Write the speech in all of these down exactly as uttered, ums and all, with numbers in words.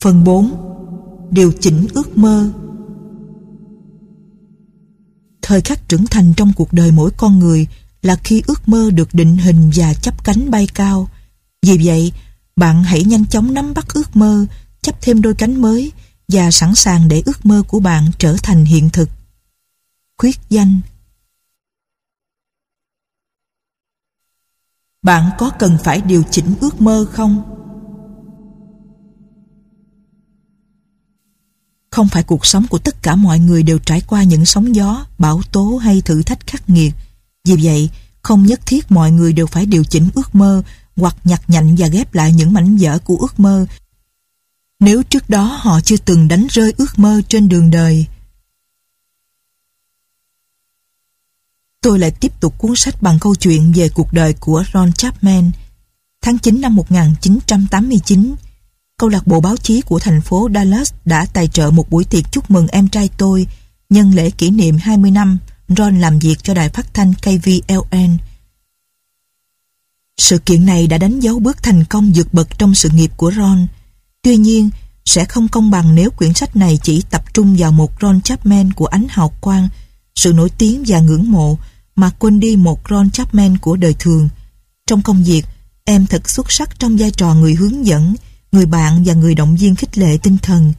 Phần bốn. Điều chỉnh ước mơ. Thời khắc trưởng thành trong cuộc đời mỗi con người là khi ước mơ được định hình và chắp cánh bay cao. Vì vậy, bạn hãy nhanh chóng nắm bắt ước mơ, chắp thêm đôi cánh mới và sẵn sàng để ước mơ của bạn trở thành hiện thực. Khuyết danh. Bạn có cần phải điều chỉnh ước mơ không? Không phải cuộc sống của tất cả mọi người đều trải qua những sóng gió, bão tố hay thử thách khắc nghiệt. Vì vậy, không nhất thiết mọi người đều phải điều chỉnh ước mơ hoặc nhặt nhạnh và ghép lại những mảnh vỡ của ước mơ nếu trước đó họ chưa từng đánh rơi ước mơ trên đường đời. Tôi lại tiếp tục cuốn sách bằng câu chuyện về cuộc đời của Ron Chapman. Tháng chín năm một nghìn chín trăm tám mươi chín, câu lạc bộ báo chí của thành phố Dallas đã tài trợ một buổi tiệc chúc mừng em trai tôi nhân lễ kỷ niệm hai mươi năm Ron làm việc cho đài phát thanh K V L N. Sự kiện này đã đánh dấu bước thành công vượt bậc trong sự nghiệp của Ron. Tuy nhiên, sẽ không công bằng nếu quyển sách này chỉ tập trung vào một Ron Chapman của ánh hào quang, sự nổi tiếng và ngưỡng mộ, mà quên đi một Ron Chapman của đời thường. Trong công việc, em thật xuất sắc trong vai trò người hướng dẫn, người bạn và người động viên khích lệ tinh thần.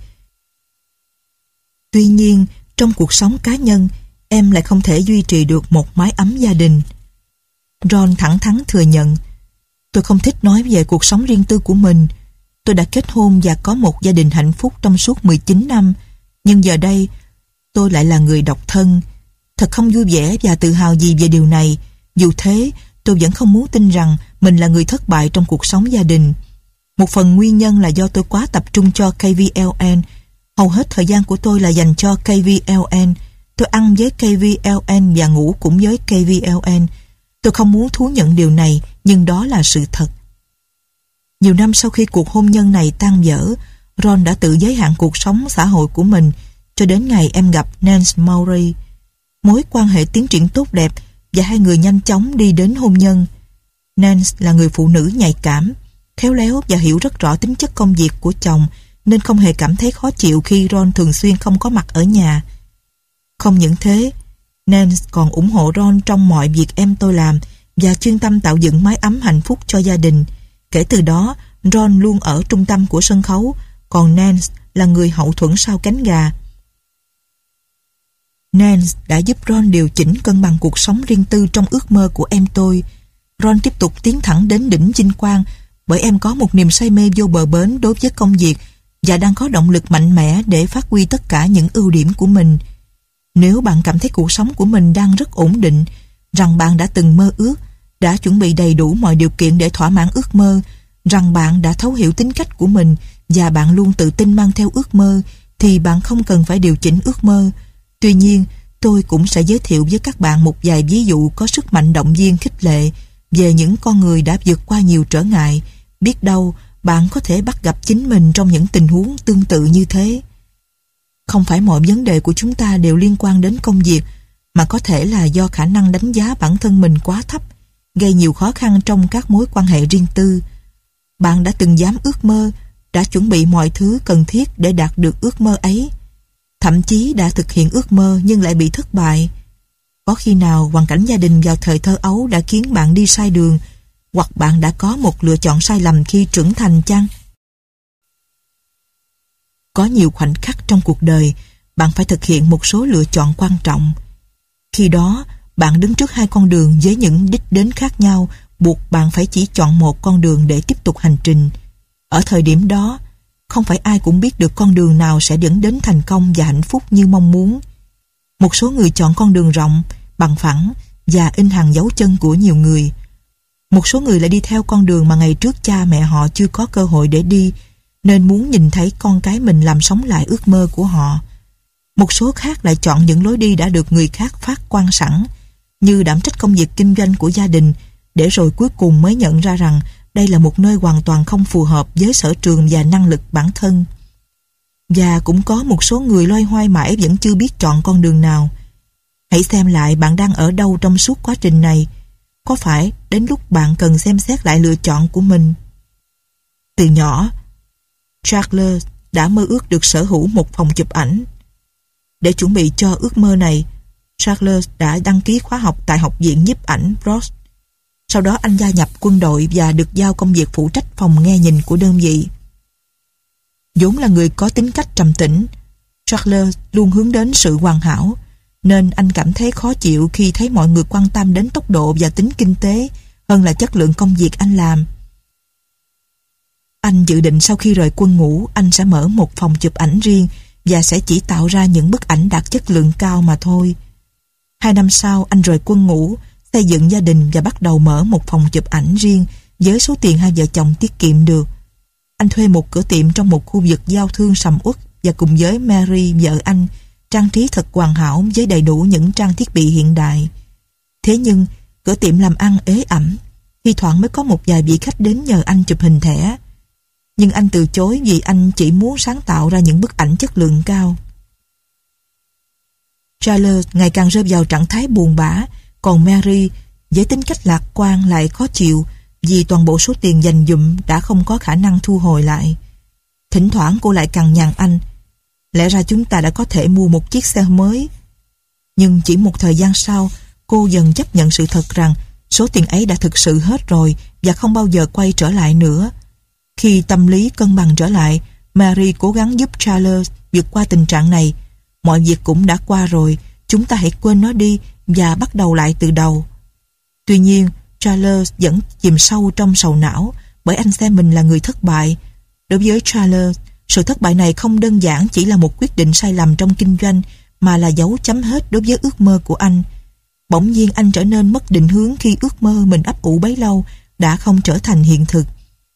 Tuy nhiên, trong cuộc sống cá nhân, em lại không thể duy trì được một mái ấm gia đình. Ron thẳng thắn thừa nhận, tôi không thích nói về cuộc sống riêng tư của mình. Tôi đã kết hôn và có một gia đình hạnh phúc trong suốt mười chín năm, nhưng giờ đây, tôi lại là người độc thân. Thật không vui vẻ và tự hào gì về điều này. Dù thế, tôi vẫn không muốn tin rằng mình là người thất bại trong cuộc sống gia đình. Một phần nguyên nhân là do tôi quá tập trung cho K V L N. Hầu hết thời gian của tôi là dành cho K V L N. Tôi ăn với K V L N và ngủ cũng với K V L N. Tôi không muốn thú nhận điều này, nhưng đó là sự thật. Nhiều năm sau khi cuộc hôn nhân này tan vỡ, Ron đã tự giới hạn cuộc sống xã hội của mình cho đến ngày em gặp Nance Maury. Mối quan hệ tiến triển tốt đẹp và hai người nhanh chóng đi đến hôn nhân. Nance là người phụ nữ nhạy cảm, khéo léo và hiểu rất rõ tính chất công việc của chồng, nên không hề cảm thấy khó chịu khi Ron thường xuyên không có mặt ở nhà. Không những thế, Nance còn ủng hộ Ron trong mọi việc em tôi làm và chuyên tâm tạo dựng mái ấm hạnh phúc cho gia đình. Kể từ đó, Ron luôn ở trung tâm của sân khấu, còn Nance là người hậu thuẫn sau cánh gà. Nance đã giúp Ron điều chỉnh cân bằng cuộc sống riêng tư trong ước mơ của em tôi. Ron tiếp tục tiến thẳng đến đỉnh vinh quang bởi em có một niềm say mê vô bờ bến đối với công việc và đang có động lực mạnh mẽ để phát huy tất cả những ưu điểm của mình. Nếu bạn cảm thấy cuộc sống của mình đang rất ổn định, rằng bạn đã từng mơ ước, đã chuẩn bị đầy đủ mọi điều kiện để thỏa mãn ước mơ, rằng bạn đã thấu hiểu tính cách của mình và bạn luôn tự tin mang theo ước mơ, thì bạn không cần phải điều chỉnh ước mơ. Tuy nhiên, tôi cũng sẽ giới thiệu với các bạn một vài ví dụ có sức mạnh động viên khích lệ về những con người đã vượt qua nhiều trở ngại. Biết đâu, bạn có thể bắt gặp chính mình trong những tình huống tương tự như thế. Không phải mọi vấn đề của chúng ta đều liên quan đến công việc, mà có thể là do khả năng đánh giá bản thân mình quá thấp, gây nhiều khó khăn trong các mối quan hệ riêng tư. Bạn đã từng dám ước mơ, đã chuẩn bị mọi thứ cần thiết để đạt được ước mơ ấy. Thậm chí đã thực hiện ước mơ nhưng lại bị thất bại. Có khi nào hoàn cảnh gia đình vào thời thơ ấu đã khiến bạn đi sai đường, hoặc bạn đã có một lựa chọn sai lầm khi trưởng thành chăng? Có nhiều khoảnh khắc trong cuộc đời, bạn phải thực hiện một số lựa chọn quan trọng. Khi đó, bạn đứng trước hai con đường với những đích đến khác nhau, buộc bạn phải chỉ chọn một con đường để tiếp tục hành trình. Ở thời điểm đó, không phải ai cũng biết được con đường nào sẽ dẫn đến thành công và hạnh phúc như mong muốn. Một số người chọn con đường rộng, bằng phẳng và in hằn dấu chân của nhiều người. Một số người lại đi theo con đường mà ngày trước cha mẹ họ chưa có cơ hội để đi, nên muốn nhìn thấy con cái mình làm sống lại ước mơ của họ. Một số khác lại chọn những lối đi đã được người khác phát quan sẵn, như đảm trách công việc kinh doanh của gia đình, để rồi cuối cùng mới nhận ra rằng đây là một nơi hoàn toàn không phù hợp với sở trường và năng lực bản thân. Và cũng có một số người loay hoay mãi vẫn chưa biết chọn con đường nào. Hãy xem lại bạn đang ở đâu trong suốt quá trình này. Có phải đến lúc bạn cần xem xét lại lựa chọn của mình? Từ nhỏ, Charles đã mơ ước được sở hữu một phòng chụp ảnh. Để chuẩn bị cho ước mơ này, Charles đã đăng ký khóa học tại Học viện nhiếp ảnh Bros. Sau đó anh gia nhập quân đội và được giao công việc phụ trách phòng nghe nhìn của đơn vị. vốn là người có tính cách trầm tĩnh, Charles luôn hướng đến sự hoàn hảo, nên anh cảm thấy khó chịu khi thấy mọi người quan tâm đến tốc độ và tính kinh tế hơn là chất lượng công việc anh làm. Anh dự định sau khi rời quân ngũ, anh sẽ mở một phòng chụp ảnh riêng và sẽ chỉ tạo ra những bức ảnh đạt chất lượng cao mà thôi. Hai năm sau, anh rời quân ngũ, xây dựng gia đình và bắt đầu mở một phòng chụp ảnh riêng với số tiền hai vợ chồng tiết kiệm được. Anh thuê một cửa tiệm trong một khu vực giao thương sầm uất và cùng với Mary, vợ anh, trang trí thật hoàn hảo với đầy đủ những trang thiết bị hiện đại. Thế nhưng, cửa tiệm làm ăn ế ẩm, thi thoảng mới có một vài vị khách đến nhờ anh chụp hình thẻ. Nhưng anh từ chối vì anh chỉ muốn sáng tạo ra những bức ảnh chất lượng cao. Charles ngày càng rơi vào trạng thái buồn bã, còn Mary với tính cách lạc quan lại khó chịu vì toàn bộ số tiền dành dụm đã không có khả năng thu hồi lại. Thỉnh thoảng cô lại cằn nhằn anh: lẽ ra chúng ta đã có thể mua một chiếc xe mới. Nhưng chỉ một thời gian sau, cô dần chấp nhận sự thật rằng số tiền ấy đã thực sự hết rồi và không bao giờ quay trở lại nữa. Khi tâm lý cân bằng trở lại, Mary cố gắng giúp Charles vượt qua tình trạng này. Mọi việc cũng đã qua rồi, chúng ta hãy quên nó đi và bắt đầu lại từ đầu. Tuy nhiên, Charles vẫn chìm sâu trong sầu não bởi anh xem mình là người thất bại. Đối với Charles, sự thất bại này không đơn giản chỉ là một quyết định sai lầm trong kinh doanh, mà là dấu chấm hết đối với ước mơ của anh. Bỗng nhiên anh trở nên mất định hướng khi ước mơ mình ấp ủ bấy lâu đã không trở thành hiện thực.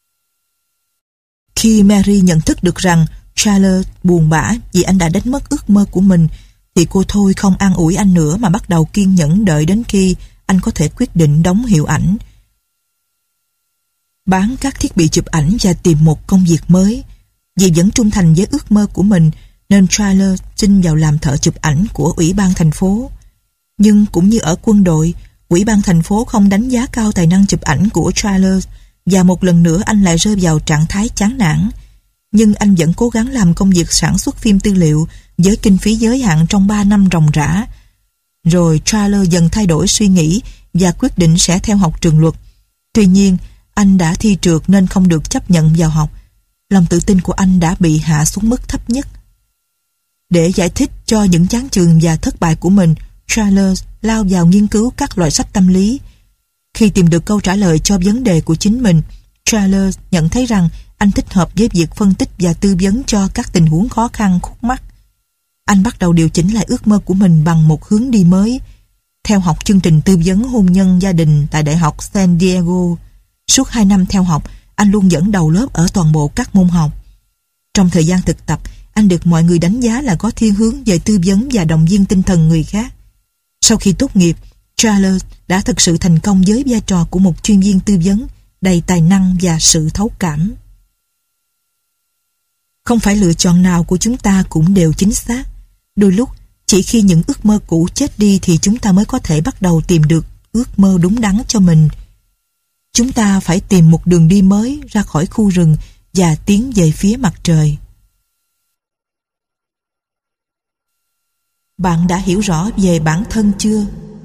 Khi Mary nhận thức được rằng Charles buồn bã vì anh đã đánh mất ước mơ của mình, thì cô thôi không an ủi anh nữa mà bắt đầu kiên nhẫn đợi đến khi anh có thể quyết định đóng hiệu ảnh, bán các thiết bị chụp ảnh và tìm một công việc mới. Vì vẫn trung thành với ước mơ của mình nên Charles xin vào làm thợ chụp ảnh của Ủy ban thành phố. Nhưng cũng như ở quân đội, Ủy ban thành phố không đánh giá cao tài năng chụp ảnh của Charles và một lần nữa anh lại rơi vào trạng thái chán nản. Nhưng anh vẫn cố gắng làm công việc sản xuất phim tư liệu với kinh phí giới hạn trong ba năm ròng rã. Rồi Charles dần thay đổi suy nghĩ và quyết định sẽ theo học trường luật. Tuy nhiên, anh đã thi trượt nên không được chấp nhận vào học. Lòng tự tin của anh đã bị hạ xuống mức thấp nhất. Để giải thích cho những chán chường và thất bại của mình, Charles lao vào nghiên cứu các loại sách tâm lý. Khi tìm được câu trả lời cho vấn đề của chính mình, Charles nhận thấy rằng anh thích hợp với việc phân tích và tư vấn cho các tình huống khó khăn khúc mắc. Anh bắt đầu điều chỉnh lại ước mơ của mình bằng một hướng đi mới. Theo học chương trình tư vấn hôn nhân gia đình tại Đại học San Diego, suốt hai năm theo học, anh luôn dẫn đầu lớp ở toàn bộ các môn học. Trong thời gian thực tập, anh được mọi người đánh giá là có thiên hướng về tư vấn và động viên tinh thần người khác. Sau khi tốt nghiệp, Charles đã thực sự thành công với vai trò của một chuyên viên tư vấn đầy tài năng và sự thấu cảm. Không phải lựa chọn nào của chúng ta cũng đều chính xác. Đôi lúc, chỉ khi những ước mơ cũ chết đi thì chúng ta mới có thể bắt đầu tìm được ước mơ đúng đắn cho mình. Chúng ta phải tìm một đường đi mới ra khỏi khu rừng và tiến về phía mặt trời. Bạn đã hiểu rõ về bản thân chưa?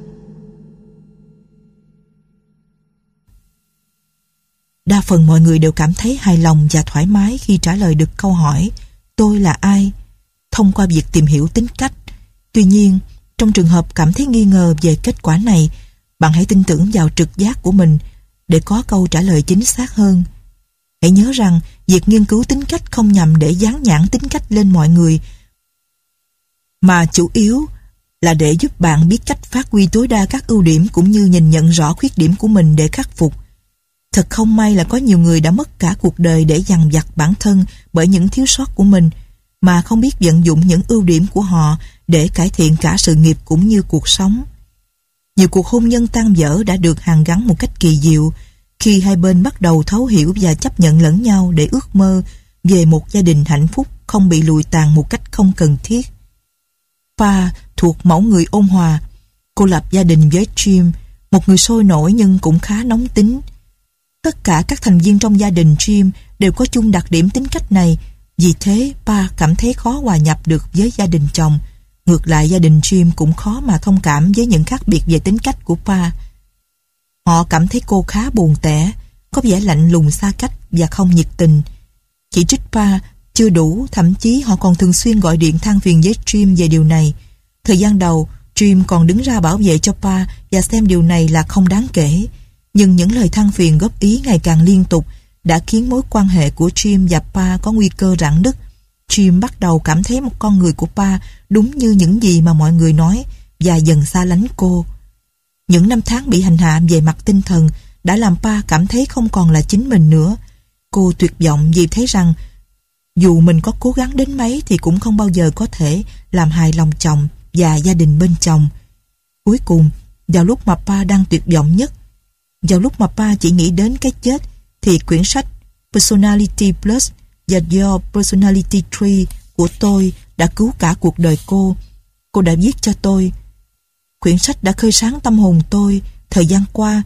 Đa phần mọi người đều cảm thấy hài lòng và thoải mái khi trả lời được câu hỏi "Tôi là ai?" thông qua việc tìm hiểu tính cách. Tuy nhiên, trong trường hợp cảm thấy nghi ngờ về kết quả này, bạn hãy tin tưởng vào trực giác của mình để có câu trả lời chính xác hơn. Hãy nhớ rằng việc nghiên cứu tính cách không nhằm để dán nhãn tính cách lên mọi người, mà chủ yếu là để giúp bạn biết cách phát huy tối đa các ưu điểm cũng như nhìn nhận rõ khuyết điểm của mình để khắc phục. Thật không may là có nhiều người đã mất cả cuộc đời để dằn vặt bản thân bởi những thiếu sót của mình, mà không biết vận dụng những ưu điểm của họ để cải thiện cả sự nghiệp cũng như cuộc sống. Nhiều cuộc hôn nhân tan vỡ đã được hàn gắn một cách kỳ diệu khi hai bên bắt đầu thấu hiểu và chấp nhận lẫn nhau để ước mơ về một gia đình hạnh phúc không bị lụi tàn một cách không cần thiết. Pha thuộc mẫu người ôn hòa. Cô lập gia đình với Jim, một người sôi nổi nhưng cũng khá nóng tính. Tất cả các thành viên trong gia đình Jim đều có chung đặc điểm tính cách này, Vì thế, Pa cảm thấy khó hòa nhập được với gia đình chồng. Ngược lại, gia đình Jim cũng khó mà thông cảm với những khác biệt về tính cách của Pa. Họ cảm thấy cô khá buồn tẻ, có vẻ lạnh lùng xa cách và không nhiệt tình. Chỉ trích Pa chưa đủ, thậm chí họ còn thường xuyên gọi điện than phiền với Jim về điều này. Thời gian đầu, Jim còn đứng ra bảo vệ cho Pa và xem điều này là không đáng kể. Nhưng những lời than phiền góp ý ngày càng liên tục đã khiến mối quan hệ của Jim và Pa có nguy cơ rạn nứt. Jim bắt đầu cảm thấy một con người của Pa đúng như những gì mà mọi người nói và dần xa lánh cô. Những năm tháng bị hành hạ về mặt tinh thần đã làm Pa cảm thấy không còn là chính mình nữa. Cô tuyệt vọng vì thấy rằng dù mình có cố gắng đến mấy thì cũng không bao giờ có thể làm hài lòng chồng và gia đình bên chồng. Cuối cùng, vào lúc mà Pa đang tuyệt vọng nhất, vào lúc mà Pa chỉ nghĩ đến cái chết, thì quyển sách Personality Plus và Your Personality Tree của tôi đã cứu cả cuộc đời cô. Cô đã viết cho tôi. Quyển sách đã khơi sáng tâm hồn tôi. Thời gian qua,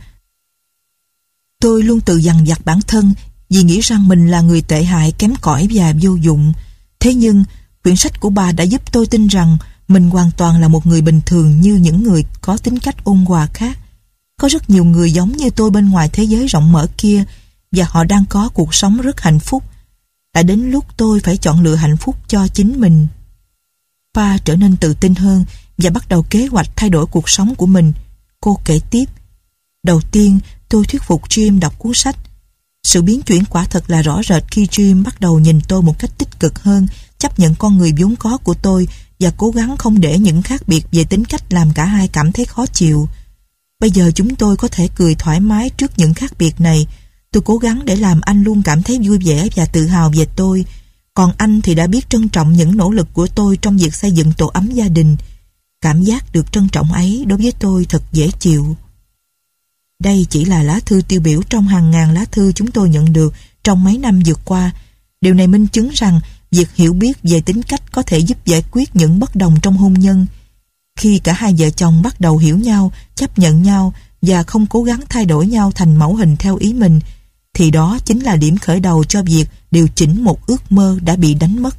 tôi luôn tự dằn vặt bản thân vì nghĩ rằng mình là người tệ hại, kém cỏi và vô dụng. Thế nhưng, quyển sách của bà đã giúp tôi tin rằng mình hoàn toàn là một người bình thường như những người có tính cách ôn hòa khác. Có rất nhiều người giống như tôi bên ngoài thế giới rộng mở kia và họ đang có cuộc sống rất hạnh phúc. Đã đến lúc tôi phải chọn lựa hạnh phúc cho chính mình. Pa trở nên tự tin hơn và bắt đầu kế hoạch thay đổi cuộc sống của mình. Cô kể tiếp: đầu tiên, tôi thuyết phục Jim đọc cuốn sách. Sự biến chuyển quả thật là rõ rệt khi Jim bắt đầu nhìn tôi một cách tích cực hơn, chấp nhận con người vốn có của tôi và cố gắng không để những khác biệt về tính cách làm cả hai cảm thấy khó chịu. Bây giờ chúng tôi có thể cười thoải mái trước những khác biệt này. Tôi cố gắng để làm anh luôn cảm thấy vui vẻ và tự hào về tôi. Còn anh thì đã biết trân trọng những nỗ lực của tôi trong việc xây dựng tổ ấm gia đình. Cảm giác được trân trọng ấy đối với tôi thật dễ chịu. Đây chỉ là lá thư tiêu biểu trong hàng ngàn lá thư chúng tôi nhận được trong mấy năm vừa qua. Điều này minh chứng rằng việc hiểu biết về tính cách có thể giúp giải quyết những bất đồng trong hôn nhân. Khi cả hai vợ chồng bắt đầu hiểu nhau, chấp nhận nhau và không cố gắng thay đổi nhau thành mẫu hình theo ý mình, thì đó chính là điểm khởi đầu cho việc điều chỉnh một ước mơ đã bị đánh mất.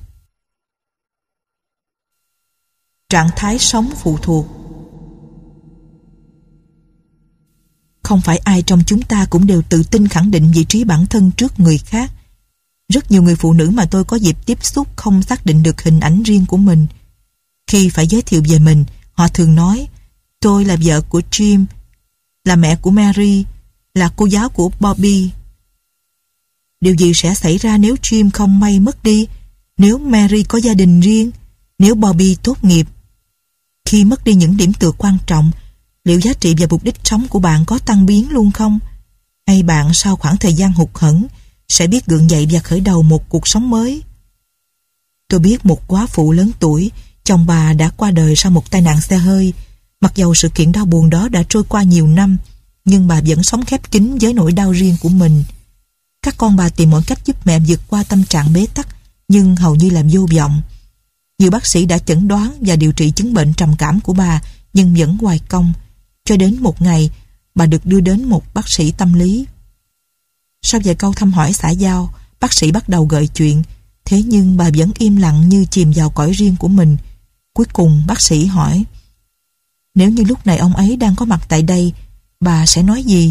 Trạng thái sống phụ thuộc. Không phải ai trong chúng ta cũng đều tự tin khẳng định vị trí bản thân trước người khác. Rất nhiều người phụ nữ mà tôi có dịp tiếp xúc không xác định được hình ảnh riêng của mình. Khi phải giới thiệu về mình, họ thường nói: tôi là vợ của Jim, là mẹ của Mary, là cô giáo của Bobby. Điều gì sẽ xảy ra nếu Jim không may mất đi, nếu Mary có gia đình riêng, nếu Bobby tốt nghiệp? Khi mất đi những điểm tựa quan trọng, liệu giá trị và mục đích sống của bạn có tăng biến luôn không? Hay bạn sau khoảng thời gian hụt hẫng sẽ biết gượng dậy và khởi đầu một cuộc sống mới? Tôi biết một góa phụ lớn tuổi, chồng bà đã qua đời sau một tai nạn xe hơi. Mặc dầu sự kiện đau buồn đó đã trôi qua nhiều năm, nhưng bà vẫn sống khép kín với nỗi đau riêng của mình. Các con bà tìm mọi cách giúp mẹ vượt qua tâm trạng bế tắc, nhưng hầu như là vô vọng. Nhiều bác sĩ đã chẩn đoán và điều trị chứng bệnh trầm cảm của bà, nhưng vẫn hoài công. Cho đến một ngày, bà được đưa đến một bác sĩ tâm lý. Sau vài câu thăm hỏi xã giao, bác sĩ bắt đầu gợi chuyện. Thế nhưng bà vẫn im lặng như chìm vào cõi riêng của mình. Cuối cùng bác sĩ hỏi: nếu như lúc này ông ấy đang có mặt tại đây, bà sẽ nói gì?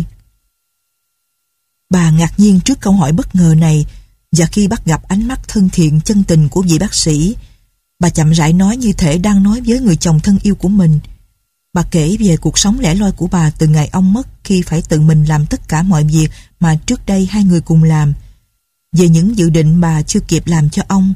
Bà ngạc nhiên trước câu hỏi bất ngờ này, và khi bắt gặp ánh mắt thân thiện chân tình của vị bác sĩ, bà chậm rãi nói như thể đang nói với người chồng thân yêu của mình. Bà kể về cuộc sống lẻ loi của bà từ ngày ông mất, khi phải tự mình làm tất cả mọi việc mà trước đây hai người cùng làm. Về những dự định bà chưa kịp làm cho ông.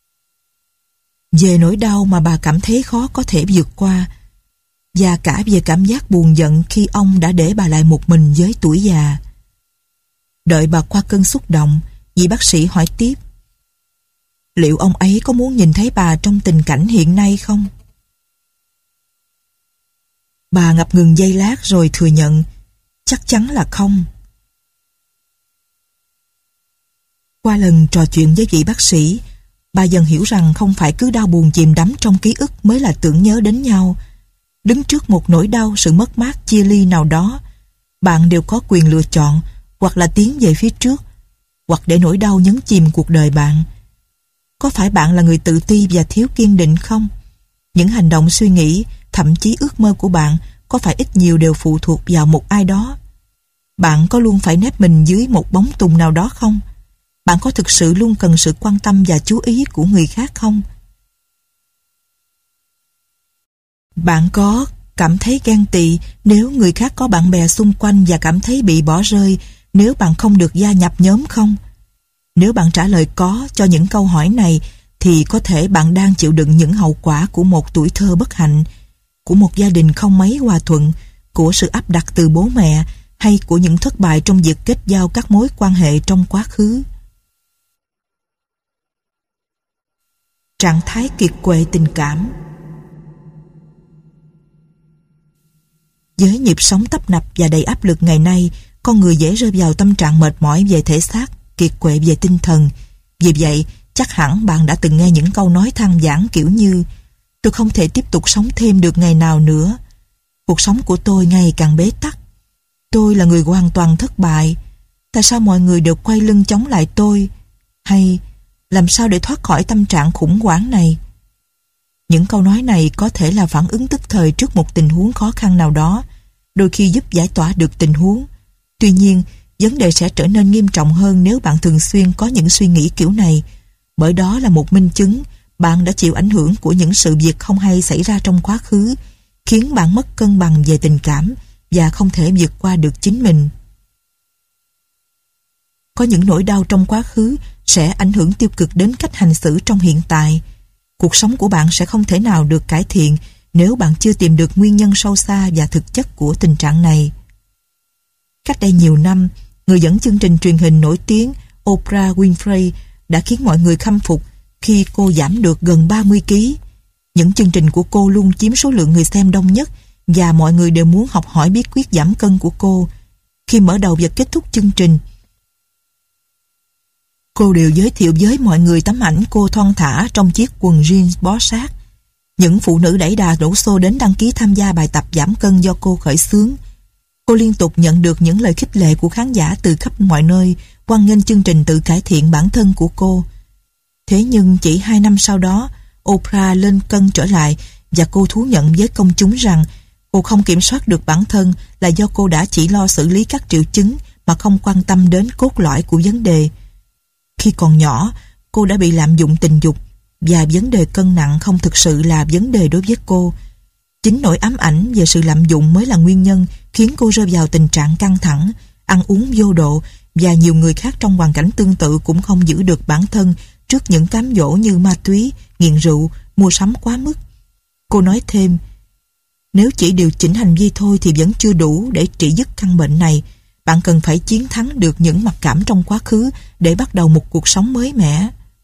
Về nỗi đau mà bà cảm thấy khó có thể vượt qua. Và cả về cảm giác buồn giận khi ông đã để bà lại một mình với tuổi già. Đợi bà qua cơn xúc động, vị bác sĩ hỏi tiếp: liệu ông ấy có muốn nhìn thấy bà trong tình cảnh hiện nay không? Bà ngập ngừng giây lát rồi thừa nhận: chắc chắn là không. Qua lần trò chuyện với vị bác sĩ, bà dần hiểu rằng không phải cứ đau buồn chìm đắm trong ký ức mới là tưởng nhớ đến nhau. Đứng trước một nỗi đau, sự mất mát, chia ly nào đó, bạn đều có quyền lựa chọn, hoặc là tiến về phía trước, hoặc để nỗi đau nhấn chìm cuộc đời bạn. Có phải bạn là người tự ti và thiếu kiên định không? Những hành động, suy nghĩ, thậm chí ước mơ của bạn có phải ít nhiều đều phụ thuộc vào một ai đó? Bạn có luôn phải nép mình dưới một bóng tùng nào đó không? Bạn có thực sự luôn cần sự quan tâm và chú ý của người khác không? Bạn có cảm thấy ghen tị nếu người khác có bạn bè xung quanh và cảm thấy bị bỏ rơi nếu bạn không được gia nhập nhóm không? Nếu bạn trả lời có cho những câu hỏi này thì có thể bạn đang chịu đựng những hậu quả của một tuổi thơ bất hạnh, của một gia đình không mấy hòa thuận, của sự áp đặt từ bố mẹ hay của những thất bại trong việc kết giao các mối quan hệ trong quá khứ. Trạng thái kiệt quệ tình cảm. Với nhịp sống tấp nập và đầy áp lực ngày nay, con người dễ rơi vào tâm trạng mệt mỏi về thể xác, kiệt quệ về tinh thần. Vì vậy, chắc hẳn bạn đã từng nghe những câu nói than vãn kiểu như: tôi không thể tiếp tục sống thêm được ngày nào nữa. Cuộc sống của tôi ngày càng bế tắc. Tôi là người hoàn toàn thất bại. Tại sao mọi người đều quay lưng chống lại tôi? Hay làm sao để thoát khỏi tâm trạng khủng hoảng này? Những câu nói này có thể là phản ứng tức thời trước một tình huống khó khăn nào đó, đôi khi giúp giải tỏa được tình huống. Tuy nhiên, vấn đề sẽ trở nên nghiêm trọng hơn nếu bạn thường xuyên có những suy nghĩ kiểu này, bởi đó là một minh chứng bạn đã chịu ảnh hưởng của những sự việc không hay xảy ra trong quá khứ, khiến bạn mất cân bằng về tình cảm và không thể vượt qua được chính mình. Có những nỗi đau trong quá khứ sẽ ảnh hưởng tiêu cực đến cách hành xử trong hiện tại. Cuộc sống của bạn sẽ không thể nào được cải thiện nếu bạn chưa tìm được nguyên nhân sâu xa và thực chất của tình trạng này. Cách đây nhiều năm, người dẫn chương trình truyền hình nổi tiếng Oprah Winfrey đã khiến mọi người khâm phục khi cô giảm được gần ba mươi ki lô gam. Những chương trình của cô luôn chiếm số lượng người xem đông nhất và mọi người đều muốn học hỏi bí quyết giảm cân của cô. Khi mở đầu và kết thúc chương trình, cô đều giới thiệu với mọi người tấm ảnh cô thon thả trong chiếc quần jeans bó sát. Những phụ nữ đẩy đà đổ xô đến đăng ký tham gia bài tập giảm cân do cô khởi xướng. Cô liên tục nhận được những lời khích lệ của khán giả từ khắp mọi nơi, hoan nghênh chương trình tự cải thiện bản thân của cô. Thế nhưng chỉ hai năm sau đó, Oprah lên cân trở lại và cô thú nhận với công chúng rằng cô không kiểm soát được bản thân là do cô đã chỉ lo xử lý các triệu chứng mà không quan tâm đến cốt lõi của vấn đề. Khi còn nhỏ, cô đã bị lạm dụng tình dục và vấn đề cân nặng không thực sự là vấn đề đối với cô. Chính nỗi ám ảnh về sự lạm dụng mới là nguyên nhân khiến cô rơi vào tình trạng căng thẳng, ăn uống vô độ, và nhiều người khác trong hoàn cảnh tương tự cũng không giữ được bản thân trước những cám dỗ như ma túy, nghiện rượu, mua sắm quá mức. Cô nói thêm, nếu chỉ điều chỉnh hành vi thôi thì vẫn chưa đủ để trị dứt căn bệnh này. Bạn cần phải chiến thắng được những mặc cảm trong quá khứ để bắt đầu một cuộc sống mới mẻ.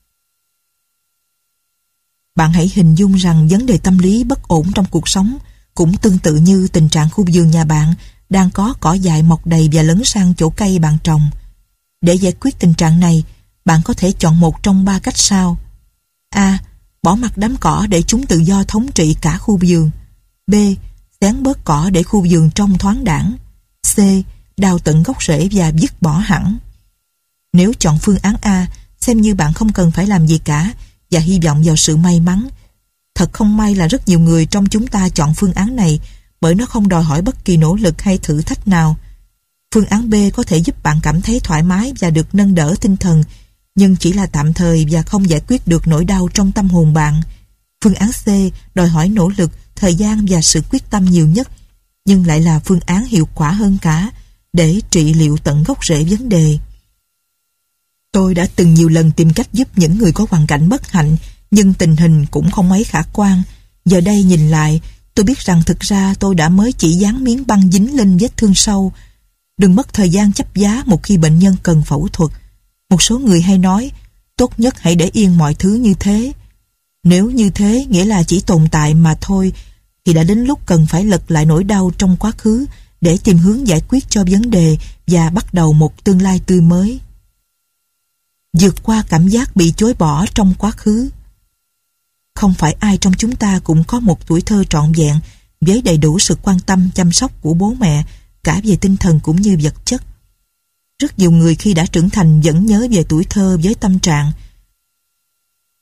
Bạn hãy hình dung rằng vấn đề tâm lý bất ổn trong cuộc sống cũng tương tự như tình trạng khu vườn nhà bạn đang có cỏ dại mọc đầy và lấn sang chỗ cây bạn trồng. Để giải quyết tình trạng này, bạn có thể chọn một trong ba cách sau. A. Bỏ mặc đám cỏ để chúng tự do thống trị cả khu vườn. B. Xén bớt cỏ để khu vườn trông thoáng đãng. C. Đào tận gốc rễ và dứt bỏ hẳn. Nếu chọn phương án A, xem như bạn không cần phải làm gì cả và hy vọng vào sự may mắn. Thật không may là rất nhiều người trong chúng ta chọn phương án này bởi nó không đòi hỏi bất kỳ nỗ lực hay thử thách nào. Phương án B có thể giúp bạn cảm thấy thoải mái và được nâng đỡ tinh thần, nhưng chỉ là tạm thời và không giải quyết được nỗi đau trong tâm hồn bạn. Phương án C đòi hỏi nỗ lực, thời gian và sự quyết tâm nhiều nhất, nhưng lại là phương án hiệu quả hơn cả để trị liệu tận gốc rễ vấn đề. Tôi đã từng nhiều lần tìm cách giúp những người có hoàn cảnh bất hạnh, nhưng tình hình cũng không mấy khả quan. Giờ đây nhìn lại, tôi biết rằng thực ra tôi đã mới chỉ dán miếng băng dính lên vết thương sâu. Đừng mất thời gian chấp giá một khi bệnh nhân cần phẫu thuật. Một số người hay nói, tốt nhất hãy để yên mọi thứ như thế. Nếu như thế nghĩa là chỉ tồn tại mà thôi, thì đã đến lúc cần phải lật lại nỗi đau trong quá khứ để tìm hướng giải quyết cho vấn đề và bắt đầu một tương lai tươi mới. Vượt qua cảm giác bị chối bỏ trong quá khứ. Không phải ai trong chúng ta cũng có một tuổi thơ trọn vẹn với đầy đủ sự quan tâm chăm sóc của bố mẹ, cả về tinh thần cũng như vật chất. Rất nhiều người khi đã trưởng thành vẫn nhớ về tuổi thơ với tâm trạng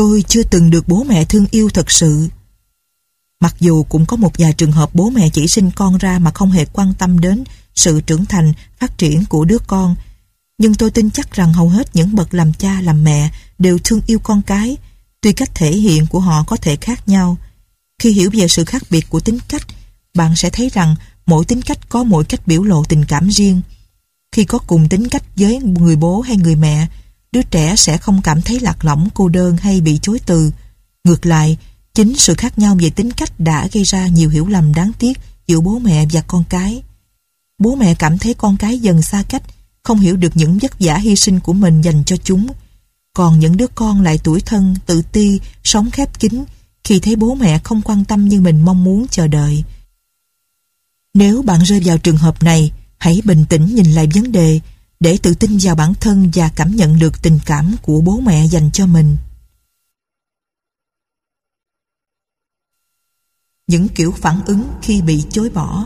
Tôi chưa từng được bố mẹ thương yêu thật sự. Mặc dù cũng có một vài trường hợp bố mẹ chỉ sinh con ra mà không hề quan tâm đến sự trưởng thành, phát triển của đứa con, nhưng tôi tin chắc rằng hầu hết những bậc làm cha làm mẹ đều thương yêu con cái, tuy cách thể hiện của họ có thể khác nhau. Khi hiểu về sự khác biệt của tính cách, bạn sẽ thấy rằng mỗi tính cách có mỗi cách biểu lộ tình cảm riêng. Khi có cùng tính cách với người bố hay người mẹ, đứa trẻ sẽ không cảm thấy lạc lõng, cô đơn hay bị chối từ. Ngược lại, chính sự khác nhau về tính cách đã gây ra nhiều hiểu lầm đáng tiếc giữa bố mẹ và con cái. Bố mẹ cảm thấy con cái dần xa cách, không hiểu được những vất vả hy sinh của mình dành cho chúng. Còn những đứa con lại tủi thân, tự ti, sống khép kín khi thấy bố mẹ không quan tâm như mình mong muốn chờ đợi. Nếu bạn rơi vào trường hợp này, hãy bình tĩnh nhìn lại vấn đề để tự tin vào bản thân và cảm nhận được tình cảm của bố mẹ dành cho mình. Những kiểu phản ứng khi bị chối bỏ.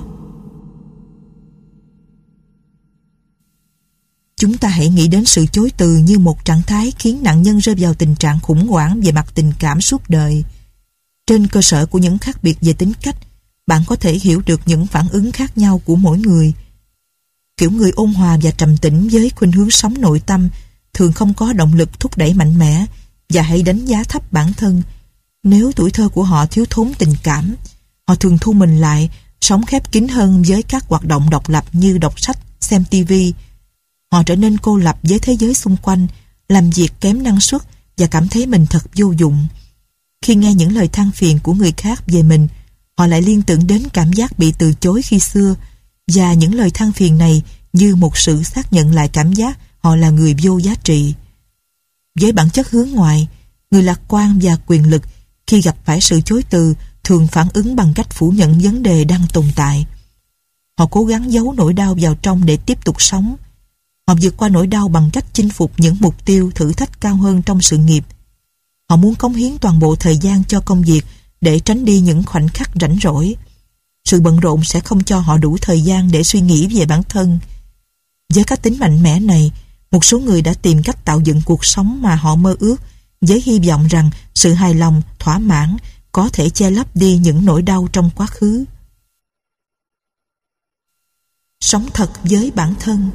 Chúng ta hãy nghĩ đến sự chối từ như một trạng thái khiến nạn nhân rơi vào tình trạng khủng hoảng về mặt tình cảm suốt đời. Trên cơ sở của những khác biệt về tính cách, bạn có thể hiểu được những phản ứng khác nhau của mỗi người. Kiểu người ôn hòa và trầm tĩnh với khuynh hướng sống nội tâm thường không có động lực thúc đẩy mạnh mẽ và hay đánh giá thấp bản thân. Nếu tuổi thơ của họ thiếu thốn tình cảm, họ thường thu mình lại, sống khép kín hơn với các hoạt động độc lập như đọc sách, xem tivi. Họ trở nên cô lập với thế giới xung quanh, làm việc kém năng suất và cảm thấy mình thật vô dụng. Khi nghe những lời than phiền của người khác về mình, họ lại liên tưởng đến cảm giác bị từ chối khi xưa, và những lời than phiền này như một sự xác nhận lại cảm giác họ là người vô giá trị. Với bản chất hướng ngoại, người lạc quan và quyền lực khi gặp phải sự chối từ thường phản ứng bằng cách phủ nhận vấn đề đang tồn tại. Họ cố gắng giấu nỗi đau vào trong để tiếp tục sống. Họ vượt qua nỗi đau bằng cách chinh phục những mục tiêu, thử thách cao hơn trong sự nghiệp. Họ muốn cống hiến toàn bộ thời gian cho công việc để tránh đi những khoảnh khắc rảnh rỗi. Sự bận rộn sẽ không cho họ đủ thời gian để suy nghĩ về bản thân. Với cá tính mạnh mẽ này, một số người đã tìm cách tạo dựng cuộc sống mà họ mơ ước, với hy vọng rằng sự hài lòng, thỏa mãn có thể che lấp đi những nỗi đau trong quá khứ. Sống thật với bản thân.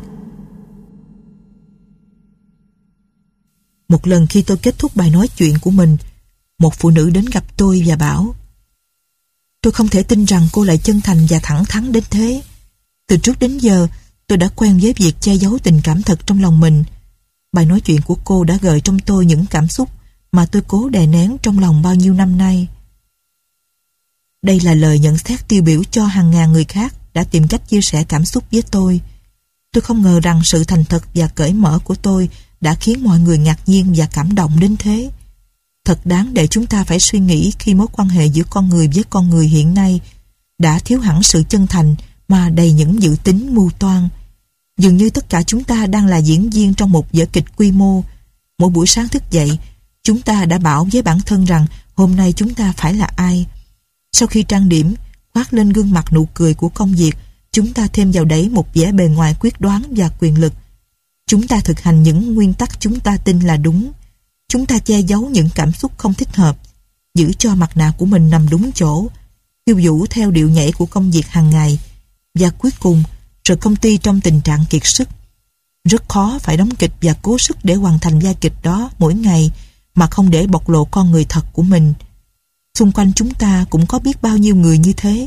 Một lần khi tôi kết thúc bài nói chuyện của mình, một phụ nữ đến gặp tôi và bảo: tôi không thể tin rằng cô lại chân thành và thẳng thắn đến thế. Từ trước đến giờ, tôi đã quen với việc che giấu tình cảm thật trong lòng mình. Bài nói chuyện của cô đã gợi trong tôi những cảm xúc mà tôi cố đè nén trong lòng bao nhiêu năm nay. Đây là lời nhận xét tiêu biểu cho hàng ngàn người khác đã tìm cách chia sẻ cảm xúc với tôi. Tôi không ngờ rằng sự thành thật và cởi mở của tôi đã khiến mọi người ngạc nhiên và cảm động đến thế. Thật đáng để chúng ta phải suy nghĩ khi mối quan hệ giữa con người với con người hiện nay đã thiếu hẳn sự chân thành mà đầy những dự tính mưu toan. Dường như tất cả chúng ta đang là diễn viên trong một vở kịch quy mô. Mỗi buổi sáng thức dậy, chúng ta đã bảo với bản thân rằng hôm nay chúng ta phải là ai. Sau khi trang điểm, khoác lên gương mặt nụ cười của công việc, chúng ta thêm vào đấy một vẻ bề ngoài quyết đoán và quyền lực. Chúng ta thực hành những nguyên tắc chúng ta tin là đúng. Chúng ta che giấu những cảm xúc không thích hợp, giữ cho mặt nạ của mình nằm đúng chỗ, khiêu vũ theo điệu nhảy của công việc hàng ngày, và cuối cùng rồi công ty trong tình trạng kiệt sức. Rất khó phải đóng kịch và cố sức để hoàn thành vai kịch đó mỗi ngày mà không để bộc lộ con người thật của mình. Xung quanh chúng ta cũng có biết bao nhiêu người như thế,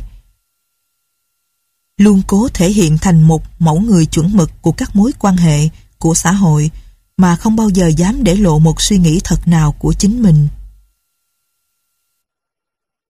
luôn cố thể hiện thành một mẫu người chuẩn mực của các mối quan hệ, của xã hội, mà không bao giờ dám để lộ một suy nghĩ thật nào của chính mình.